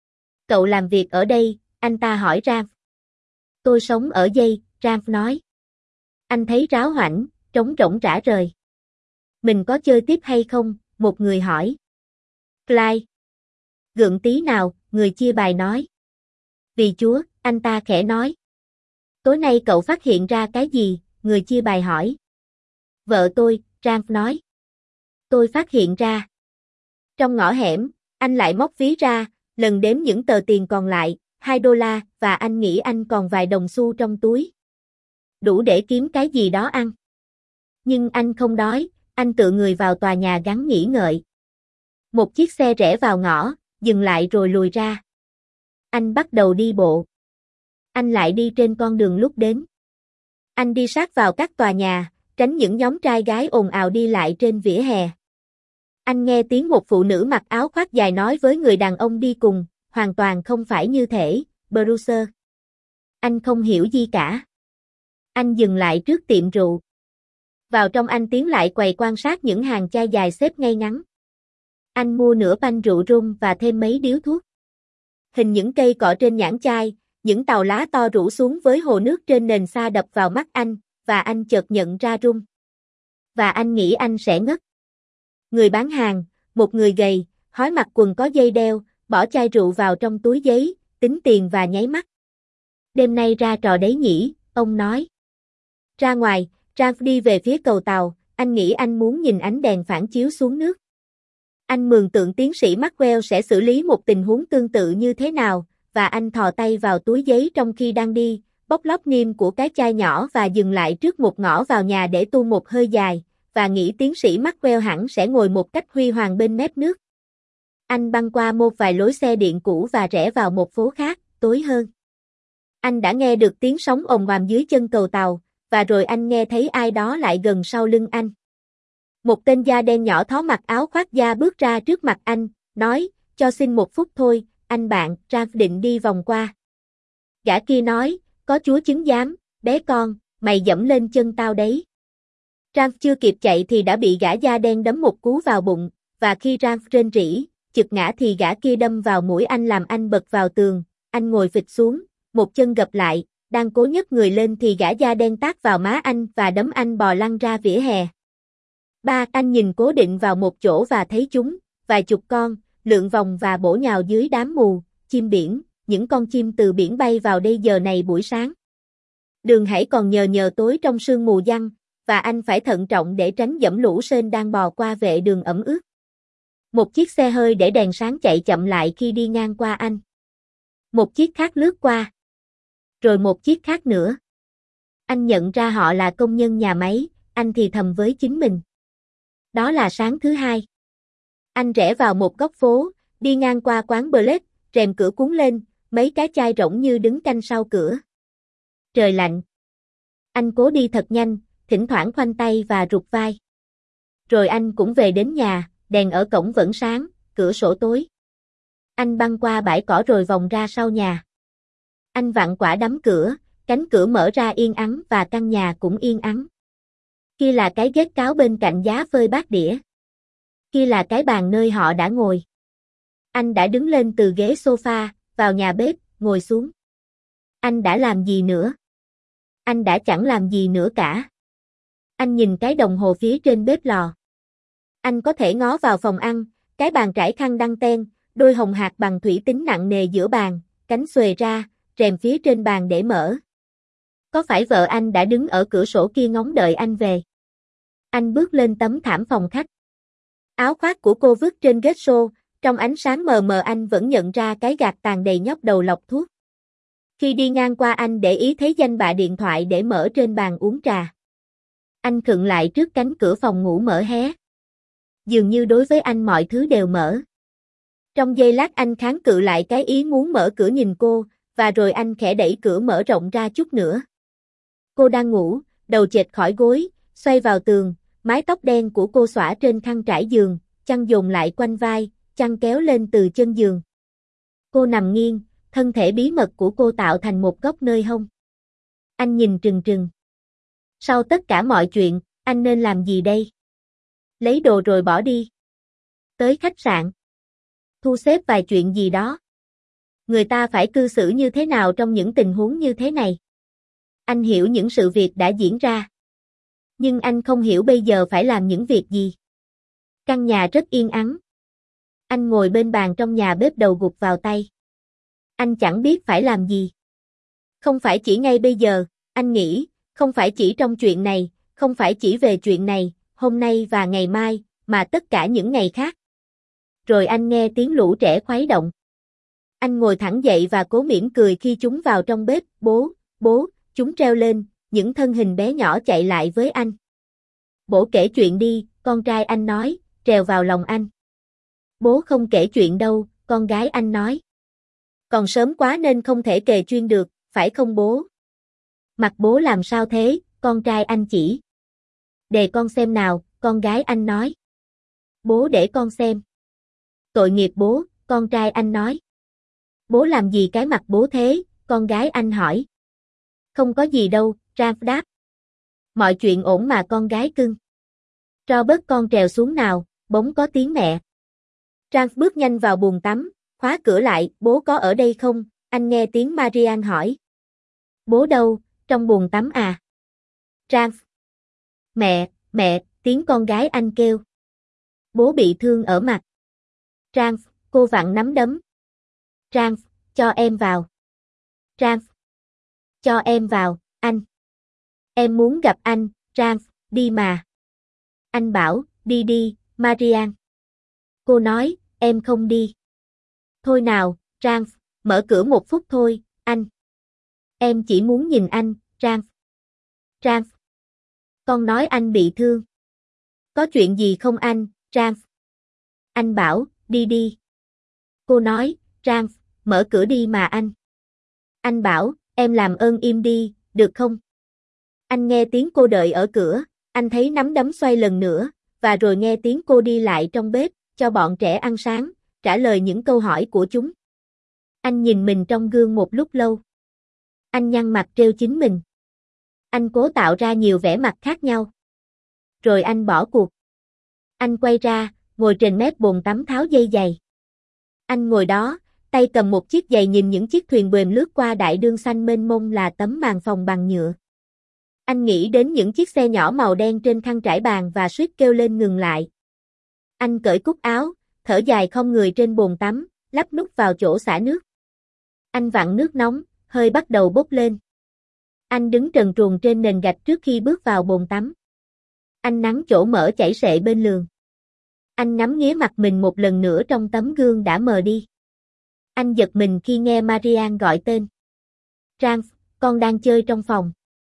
Cậu làm việc ở đây, anh ta hỏi Ralph. Tôi sống ở đây, Ralph nói. Anh thấy ráo hoảnh, trống rỗng rã rời. Mình có chơi tiếp hay không? Một người hỏi. Clyde. Gượng tí nào, người chia bài nói. Vì Chúa, anh ta khẽ nói. Tối nay cậu phát hiện ra cái gì? Người chia bài hỏi. Vợ tôi, Ralph nói. Tôi phát hiện ra. Trong ngõ hẻm, anh lại móc ví ra, lần đếm những tờ tiền còn lại, hai đô la, và anh nghĩ anh còn vài đồng xu trong túi. Đủ để kiếm cái gì đó ăn. Nhưng anh không đói, anh tựa người vào tòa nhà gắn nghỉ ngợi. Một chiếc xe rẽ vào ngõ, dừng lại rồi lùi ra. Anh bắt đầu đi bộ. Anh lại đi trên con đường lúc đến. Anh đi sát vào các tòa nhà, tránh những nhóm trai gái ồn ào đi lại trên vỉa hè. Anh nghe tiếng một phụ nữ mặc áo khoác dài nói với người đàn ông đi cùng, hoàn toàn không phải như thể, Bruce. Anh không hiểu gì cả. Anh dừng lại trước tiệm rượu. Vào trong anh tiến lại quầy quan sát những hàng chai dài xếp ngay ngắn. Anh mua nửa panh rượu rum và thêm mấy điếu thuốc. Hình những cây cọ trên nhãn chai, những tàu lá to rủ xuống với hồ nước trên nền xa đập vào mắt anh, và anh chợt nhận ra rum. Và anh nghĩ anh sẽ ngất. Người bán hàng, một người gầy, hói mặc quần có dây đeo, bỏ chai rượu vào trong túi giấy, tính tiền và nháy mắt. Đêm nay ra trò đấy nhỉ, ông nói. Ra ngoài, Ralph đi về phía cầu tàu, anh nghĩ anh muốn nhìn ánh đèn phản chiếu xuống nước. Anh mường tượng tiến sĩ Maxwell sẽ xử lý một tình huống tương tự như thế nào, và anh thò tay vào túi giấy trong khi đang đi, bóc lót niêm của cái chai nhỏ và dừng lại trước một ngõ vào nhà để tu một hơi dài, và nghĩ tiến sĩ Maxwell hẳn sẽ ngồi một cách huy hoàng bên mép nước. Anh băng qua một vài lối xe điện cũ và rẽ vào một phố khác, tối hơn. Anh đã nghe được tiếng sóng ồm oàm dưới chân cầu tàu, và rồi anh nghe thấy ai đó lại gần sau lưng anh. Một tên da đen nhỏ thó mặc áo khoác da bước ra trước mặt anh, nói, cho xin một phút thôi, anh bạn, Ralph định đi vòng qua. Gã kia nói, có chúa chứng giám, bé con, mày dẫm lên chân tao đấy. Ralph chưa kịp chạy thì đã bị gã da đen đấm một cú vào bụng, và khi Ralph rên rỉ, chực ngã thì gã kia đâm vào mũi anh làm anh bật vào tường, anh ngồi phịch xuống, một chân gập lại, đang cố nhấc người lên thì gã da đen tát vào má anh và đấm anh bò lăn ra vỉa hè. Ba, anh nhìn cố định vào một chỗ và thấy chúng, vài chục con, lượn vòng và bổ nhào dưới đám mù, chim biển, những con chim từ biển bay vào đây giờ này buổi sáng. Đường hãy còn nhờ nhờ tối trong sương mù giăng, và anh phải thận trọng để tránh dẫm lũ sên đang bò qua vệ đường ẩm ướt. Một chiếc xe hơi để đèn sáng chạy chậm lại khi đi ngang qua anh. Một chiếc khác lướt qua. Rồi một chiếc khác nữa. Anh nhận ra họ là công nhân nhà máy, anh thì thầm với chính mình. Đó là sáng thứ hai. Anh rẽ vào một góc phố, đi ngang qua quán Blade, rèm cửa cuốn lên, mấy cái chai rỗng như đứng canh sau cửa. Trời lạnh. Anh cố đi thật nhanh, thỉnh thoảng khoanh tay và rụt vai. Rồi anh cũng về đến nhà, đèn ở cổng vẫn sáng, cửa sổ tối. Anh băng qua bãi cỏ rồi vòng ra sau nhà. Anh vặn quả đấm cửa, cánh cửa mở ra yên ắng và căn nhà cũng yên ắng. Kia là cái ghế cáo bên cạnh giá phơi bát đĩa. Kia là cái bàn nơi họ đã ngồi. Anh đã đứng lên từ ghế sofa, vào nhà bếp, ngồi xuống. Anh đã làm gì nữa? Anh đã chẳng làm gì nữa cả. Anh nhìn cái đồng hồ phía trên bếp lò. Anh có thể ngó vào phòng ăn, cái bàn trải khăn đăng ten, đôi hồng hạc bằng thủy tinh nặng nề giữa bàn, cánh xuề ra, rèm phía trên bàn để mở. Có phải vợ anh đã đứng ở cửa sổ kia ngóng đợi anh về? Anh bước lên tấm thảm phòng khách. Áo khoác của cô vứt trên ghế xô, trong ánh sáng mờ mờ anh vẫn nhận ra cái gạt tàn đầy nhóc đầu lọc thuốc. Khi đi ngang qua anh để ý thấy danh bạ điện thoại để mở trên bàn uống trà. Anh khựng lại trước cánh cửa phòng ngủ mở hé. Dường như đối với anh mọi thứ đều mở. Trong giây lát anh kháng cự lại cái ý muốn mở cửa nhìn cô, và rồi anh khẽ đẩy cửa mở rộng ra chút nữa. Cô đang ngủ, đầu chệch khỏi gối, xoay vào tường, mái tóc đen của cô xõa trên khăn trải giường, chăn dồn lại quanh vai, chăn kéo lên từ chân giường. Cô nằm nghiêng, thân thể bí mật của cô tạo thành một góc nơi hông. Anh nhìn trừng trừng. Sau tất cả mọi chuyện, anh nên làm gì đây? Lấy đồ rồi bỏ đi. Tới khách sạn. Thu xếp vài chuyện gì đó. Người ta phải cư xử như thế nào trong những tình huống như thế này? Anh hiểu những sự việc đã diễn ra. Nhưng anh không hiểu bây giờ phải làm những việc gì. Căn nhà rất yên ắng. Anh ngồi bên bàn trong nhà bếp đầu gục vào tay. Anh chẳng biết phải làm gì. Không phải chỉ ngay bây giờ, anh nghĩ, không phải chỉ trong chuyện này, không phải chỉ về chuyện này, hôm nay và ngày mai, mà tất cả những ngày khác. Rồi anh nghe tiếng lũ trẻ khuấy động. Anh ngồi thẳng dậy và cố mỉm cười khi chúng vào trong bếp, bố, bố, chúng treo lên, những thân hình bé nhỏ chạy lại với anh. Bố kể chuyện đi, con trai anh nói, trèo vào lòng anh. Bố không kể chuyện đâu, con gái anh nói. Còn sớm quá nên không thể kề chuyên được, phải không bố? Mặt bố làm sao thế, con trai anh chỉ. Để con xem nào, con gái anh nói. Bố để con xem. Tội nghiệp bố, con trai anh nói. Bố làm gì cái mặt bố thế, con gái anh hỏi. Không có gì đâu, Ralph đáp. Mọi chuyện ổn mà con gái cưng. Cho bớt con trèo xuống nào, bỗng có tiếng mẹ. Ralph bước nhanh vào buồng tắm, khóa cửa lại, bố có ở đây không? Anh nghe tiếng Marianne hỏi. Bố đâu, trong buồng tắm à? Ralph. Mẹ, mẹ, tiếng con gái anh kêu. Bố bị thương ở mặt. Ralph, cô vặn nắm đấm. Ralph, cho em vào. Ralph. Cho em vào, anh. Em muốn gặp anh, Ralph, đi mà. Anh bảo, đi đi, Marianne. Cô nói, em không đi. Thôi nào, Ralph, mở cửa một phút thôi, anh. Em chỉ muốn nhìn anh, Ralph. Ralph. Con nói anh bị thương. Có chuyện gì không anh, Ralph? Anh bảo, đi đi. Cô nói, Ralph, mở cửa đi mà anh. Anh bảo, em làm ơn im đi, được không? Anh nghe tiếng cô đợi ở cửa, anh thấy nắm đấm xoay lần nữa, và rồi nghe tiếng cô đi lại trong bếp, cho bọn trẻ ăn sáng, trả lời những câu hỏi của chúng. Anh nhìn mình trong gương một lúc lâu. Anh nhăn mặt trêu chính mình. Anh cố tạo ra nhiều vẻ mặt khác nhau. Rồi anh bỏ cuộc. Anh quay ra, ngồi trên mép bồn tắm tháo dây giày. Anh ngồi đó, tay cầm một chiếc giày nhìn những chiếc thuyền buồm lướt qua đại dương xanh mênh mông là tấm màn phòng bằng nhựa. Anh nghĩ đến những chiếc xe nhỏ màu đen trên khăn trải bàn và suýt kêu lên ngừng lại. Anh cởi cúc áo, thở dài không người trên bồn tắm, lắp nút vào chỗ xả nước. Anh vặn nước nóng, hơi bắt đầu bốc lên. Anh đứng trần truồng trên nền gạch trước khi bước vào bồn tắm. Anh nắng chỗ mỡ chảy xệ bên lường. Anh ngắm nghía mặt mình một lần nữa trong tấm gương đã mờ đi. Anh giật mình khi nghe Marian gọi tên. Ralph, con đang chơi trong phòng.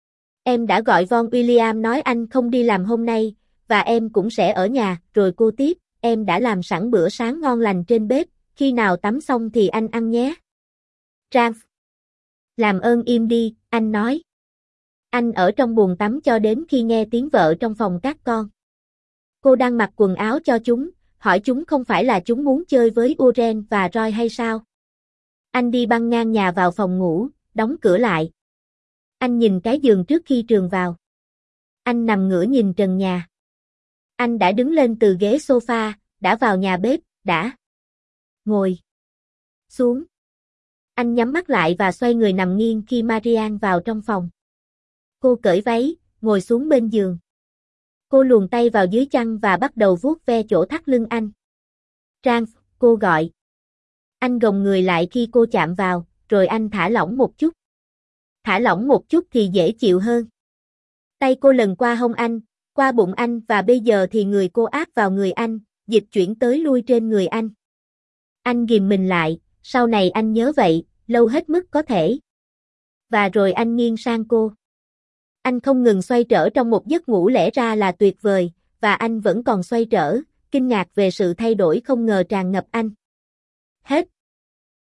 Em đã gọi Von William nói anh không đi làm hôm nay, và em cũng sẽ ở nhà, rồi cô tiếp, em đã làm sẵn bữa sáng ngon lành trên bếp, khi nào tắm xong thì anh ăn nhé. Ralph. Làm ơn im đi, anh nói. Anh ở trong bồn tắm cho đến khi nghe tiếng vợ trong phòng các con. Cô đang mặc quần áo cho chúng, hỏi chúng không phải là chúng muốn chơi với Oren và Roy hay sao? Anh đi băng ngang nhà vào phòng ngủ, đóng cửa lại. Anh nhìn cái giường trước khi Trường vào. Anh nằm ngửa nhìn trần nhà. Anh đã đứng lên từ ghế sofa, đã vào nhà bếp, đã ngồi xuống. Anh nhắm mắt lại và xoay người nằm nghiêng khi Marian vào trong phòng. Cô cởi váy, ngồi xuống bên giường. Cô luồn tay vào dưới chăn và bắt đầu vuốt ve chỗ thắt lưng anh. Ralph, cô gọi. Anh gồng người lại khi cô chạm vào, rồi anh thả lỏng một chút. Thả lỏng một chút thì dễ chịu hơn. Tay cô lần qua hông anh, qua bụng anh và bây giờ thì người cô áp vào người anh, dịch chuyển tới lui trên người anh. Anh ghìm mình lại, sau này anh nhớ vậy, lâu hết mức có thể. Và rồi anh nghiêng sang cô. Anh không ngừng xoay trở trong một giấc ngủ lẽ ra là tuyệt vời, và anh vẫn còn xoay trở, kinh ngạc về sự thay đổi không ngờ tràn ngập anh. Hết.